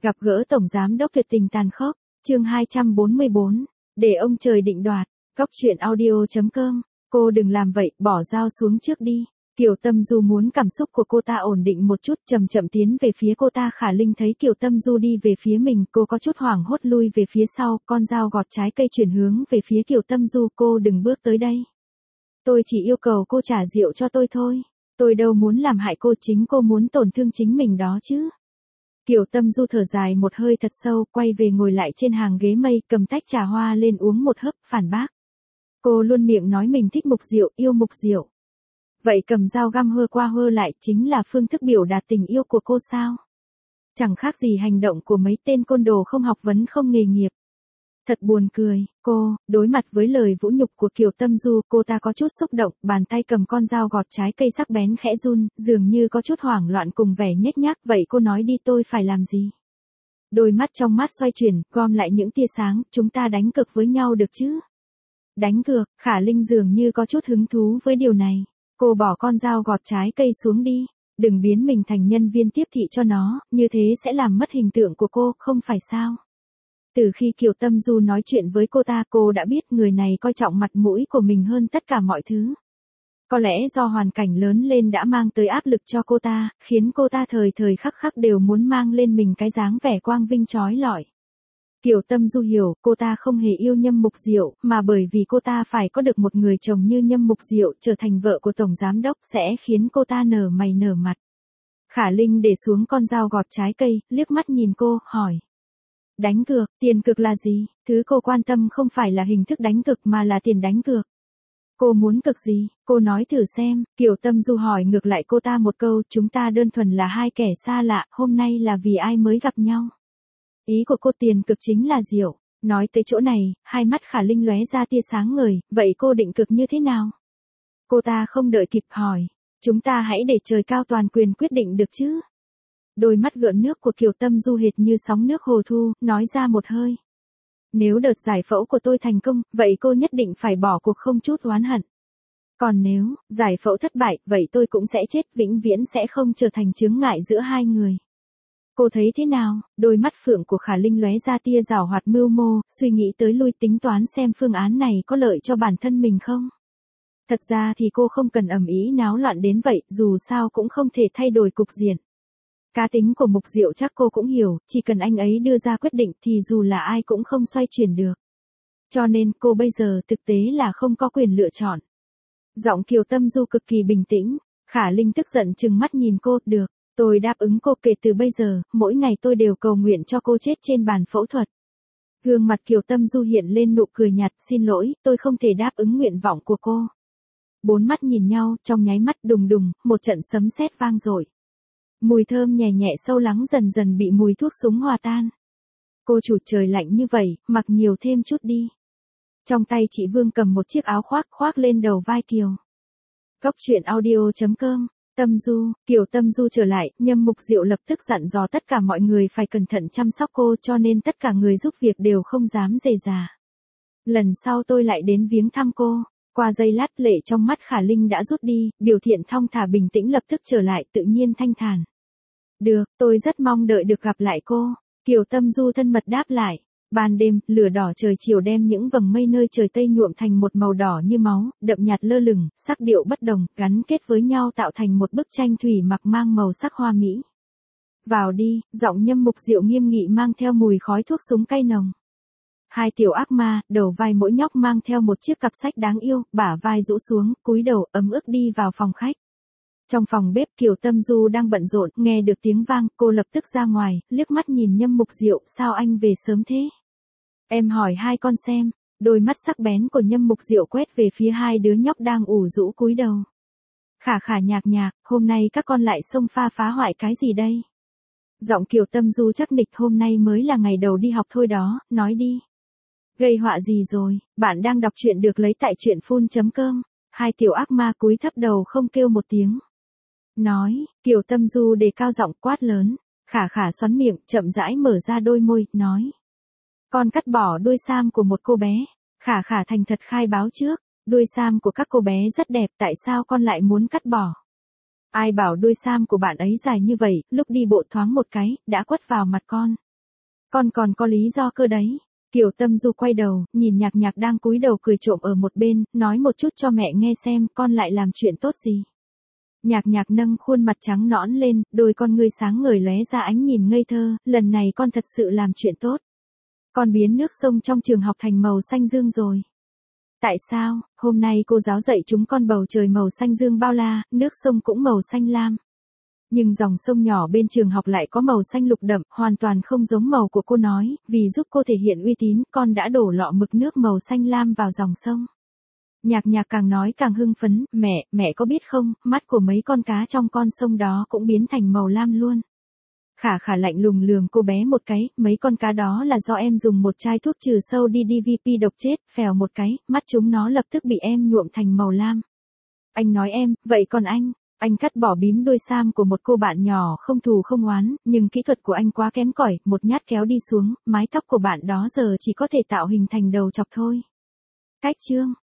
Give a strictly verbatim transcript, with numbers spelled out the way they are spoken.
Gặp gỡ Tổng Giám đốc tuyệt tình tàn khốc, chương hai trăm bốn mươi bốn, để ông trời định đoạt, góc truyện audio.com, cô đừng làm vậy, bỏ dao xuống trước đi. Kiều Tâm Du muốn cảm xúc của cô ta ổn định một chút, chậm chậm tiến về phía cô ta. Khả Linh thấy Kiều Tâm Du đi về phía mình, cô có chút hoảng hốt lui về phía sau, con dao gọt trái cây chuyển hướng về phía Kiều Tâm Du, cô đừng bước tới đây. Tôi chỉ yêu cầu cô trả rượu cho tôi thôi, tôi đâu muốn làm hại cô, chính cô muốn tổn thương chính mình đó chứ. Kiều Tâm Du thở dài một hơi thật sâu, quay về ngồi lại trên hàng ghế mây, cầm tách trà hoa lên uống một hớp, phản bác. Cô luôn miệng nói mình thích mục rượu, yêu mục rượu. Vậy cầm dao găm hơ qua hơ lại chính là phương thức biểu đạt tình yêu của cô sao? Chẳng khác gì hành động của mấy tên côn đồ không học vấn không nghề nghiệp. Thật buồn cười, cô, đối mặt với lời vũ nhục của Kiều Tâm Du, cô ta có chút xúc động, bàn tay cầm con dao gọt trái cây sắc bén khẽ run, dường như có chút hoảng loạn cùng vẻ nhếch nhác, vậy cô nói đi, tôi phải làm gì? Đôi mắt trong mắt xoay chuyển, gom lại những tia sáng, chúng ta đánh cược với nhau được chứ? Đánh cược, Khả Linh dường như có chút hứng thú với điều này. Cô bỏ con dao gọt trái cây xuống đi, đừng biến mình thành nhân viên tiếp thị cho nó, như thế sẽ làm mất hình tượng của cô, không phải sao? Từ khi Kiều Tâm Du nói chuyện với cô ta, cô đã biết người này coi trọng mặt mũi của mình hơn tất cả mọi thứ. Có lẽ do hoàn cảnh lớn lên đã mang tới áp lực cho cô ta, khiến cô ta thời thời khắc khắc đều muốn mang lên mình cái dáng vẻ quang vinh chói lọi. Kiều Tâm Du hiểu, cô ta không hề yêu Nhâm Mục Diệu, mà bởi vì cô ta phải có được một người chồng như Nhâm Mục Diệu, trở thành vợ của Tổng Giám đốc sẽ khiến cô ta nở mày nở mặt. Khả Linh để xuống con dao gọt trái cây, liếc mắt nhìn cô, hỏi. Đánh cược, tiền cược là gì? Thứ cô quan tâm không phải là hình thức đánh cược mà là tiền đánh cược. Cô muốn cược gì? Cô nói thử xem. Kiều Tâm Du hỏi ngược lại cô ta một câu, chúng ta đơn thuần là hai kẻ xa lạ, hôm nay là vì ai mới gặp nhau. Ý của cô tiền cực chính là rượu. Nói tới chỗ này, hai mắt Khả Linh lóe ra tia sáng ngời, vậy cô định cực như thế nào? Cô ta không đợi kịp hỏi, chúng ta hãy để trời cao toàn quyền quyết định được chứ? Đôi mắt gợn nước của Kiều Tâm Du hệt như sóng nước hồ thu, nói ra một hơi. Nếu đợt giải phẫu của tôi thành công, vậy cô nhất định phải bỏ cuộc không chút oán hận. Còn nếu, giải phẫu thất bại, vậy tôi cũng sẽ chết, vĩnh viễn sẽ không trở thành chướng ngại giữa hai người. Cô thấy thế nào? Đôi mắt phượng của Khả Linh lóe ra tia giảo hoạt mưu mô, suy nghĩ tới lui tính toán xem phương án này có lợi cho bản thân mình không? Thật ra thì cô không cần ầm ĩ náo loạn đến vậy, dù sao cũng không thể thay đổi cục diện. Cá tính của Mục Diệu chắc cô cũng hiểu, chỉ cần anh ấy đưa ra quyết định thì dù là ai cũng không xoay chuyển được. Cho nên cô bây giờ thực tế là không có quyền lựa chọn. Giọng Kiều Tâm Du cực kỳ bình tĩnh, Khả Linh tức giận trừng mắt nhìn cô, được, tôi đáp ứng cô, kể từ bây giờ, mỗi ngày tôi đều cầu nguyện cho cô chết trên bàn phẫu thuật. Gương mặt Kiều Tâm Du hiện lên nụ cười nhạt, xin lỗi, tôi không thể đáp ứng nguyện vọng của cô. Bốn mắt nhìn nhau, trong nháy mắt đùng đùng, một trận sấm sét vang dội. Mùi thơm nhẹ nhẹ sâu lắng dần dần bị mùi thuốc súng hòa tan. Cô chủ, trời lạnh như vậy, mặc nhiều thêm chút đi. Trong tay chị Vương cầm một chiếc áo khoác khoác lên đầu vai Kiều. Góc truyện audio.com, Tâm Du, Kiều Tâm Du trở lại, Nhâm Mục Diệu lập tức dặn dò tất cả mọi người phải cẩn thận chăm sóc cô, cho nên tất cả người giúp việc đều không dám rề rà. Lần sau tôi lại đến viếng thăm cô. Qua giây lát, lệ trong mắt Khả Linh đã rút đi, biểu hiện thong thả bình tĩnh lập tức trở lại, tự nhiên thanh thản. Được, tôi rất mong đợi được gặp lại cô. Kiều Tâm Du thân mật đáp lại. Ban đêm, lửa đỏ trời chiều đem những vầng mây nơi trời Tây nhuộm thành một màu đỏ như máu, đậm nhạt lơ lửng, sắc điệu bất đồng, gắn kết với nhau tạo thành một bức tranh thủy mặc mang màu sắc hoa mỹ. Vào đi, giọng Nhâm Mục Diệu nghiêm nghị mang theo mùi khói thuốc súng cay nồng. Hai tiểu ác ma, đầu vai mỗi nhóc mang theo một chiếc cặp sách đáng yêu, bả vai rũ xuống, cúi đầu ấm ức đi vào phòng khách. Trong phòng bếp, Kiều Tâm Du đang bận rộn, nghe được tiếng vang, cô lập tức ra ngoài, liếc mắt nhìn Nhâm Mục Diệu, sao anh về sớm thế? Em hỏi hai con xem. Đôi mắt sắc bén của Nhâm Mục Diệu quét về phía hai đứa nhóc đang ủ rũ cúi đầu. Khả khả nhạc nhạc, hôm nay các con lại xông pha phá hoại cái gì đây? Giọng Kiều Tâm Du chắc nịch, hôm nay mới là ngày đầu đi học thôi đó, nói đi. Gây họa gì rồi? Bạn đang đọc truyện được lấy tại truyện phun chấm com. Hai tiểu ác ma cúi thấp đầu không kêu một tiếng. Nói, Kiều Tâm Du đề cao giọng quát lớn. Khả khả xoắn miệng, chậm rãi mở ra đôi môi, nói. Con cắt bỏ đuôi sam của một cô bé. Khả khả thành thật khai báo trước. Đuôi sam của các cô bé rất đẹp, tại sao con lại muốn cắt bỏ? Ai bảo đuôi sam của bạn ấy dài như vậy, lúc đi bộ thoáng một cái, đã quất vào mặt con. Con còn có lý do cơ đấy. Kiều Tâm Du quay đầu, nhìn Nhạc Nhạc đang cúi đầu cười trộm ở một bên, nói một chút cho mẹ nghe xem, con lại làm chuyện tốt gì. Nhạc Nhạc nâng khuôn mặt trắng nõn lên, đôi con ngươi sáng ngời lóe ra ánh nhìn ngây thơ, lần này con thật sự làm chuyện tốt. Con biến nước sông trong trường học thành màu xanh dương rồi. Tại sao? Hôm nay cô giáo dạy chúng con bầu trời màu xanh dương bao la, nước sông cũng màu xanh lam. Nhưng dòng sông nhỏ bên trường học lại có màu xanh lục đậm, hoàn toàn không giống màu của cô nói, vì giúp cô thể hiện uy tín, con đã đổ lọ mực nước màu xanh lam vào dòng sông. Nhạc Nhạc càng nói càng hưng phấn, mẹ, mẹ có biết không, mắt của mấy con cá trong con sông đó cũng biến thành màu lam luôn. Khả Khả lạnh lùng lườm cô bé một cái, mấy con cá đó là do em dùng một chai thuốc trừ sâu đi đê vê pê độc chết, phèo một cái, mắt chúng nó lập tức bị em nhuộm thành màu lam. Anh nói em, vậy còn anh? Anh cắt bỏ bím đuôi sam của một cô bạn nhỏ không thù không oán, nhưng kỹ thuật của anh quá kém cỏi, một nhát kéo đi xuống, mái tóc của bạn đó giờ chỉ có thể tạo hình thành đầu chọc thôi. Cách chương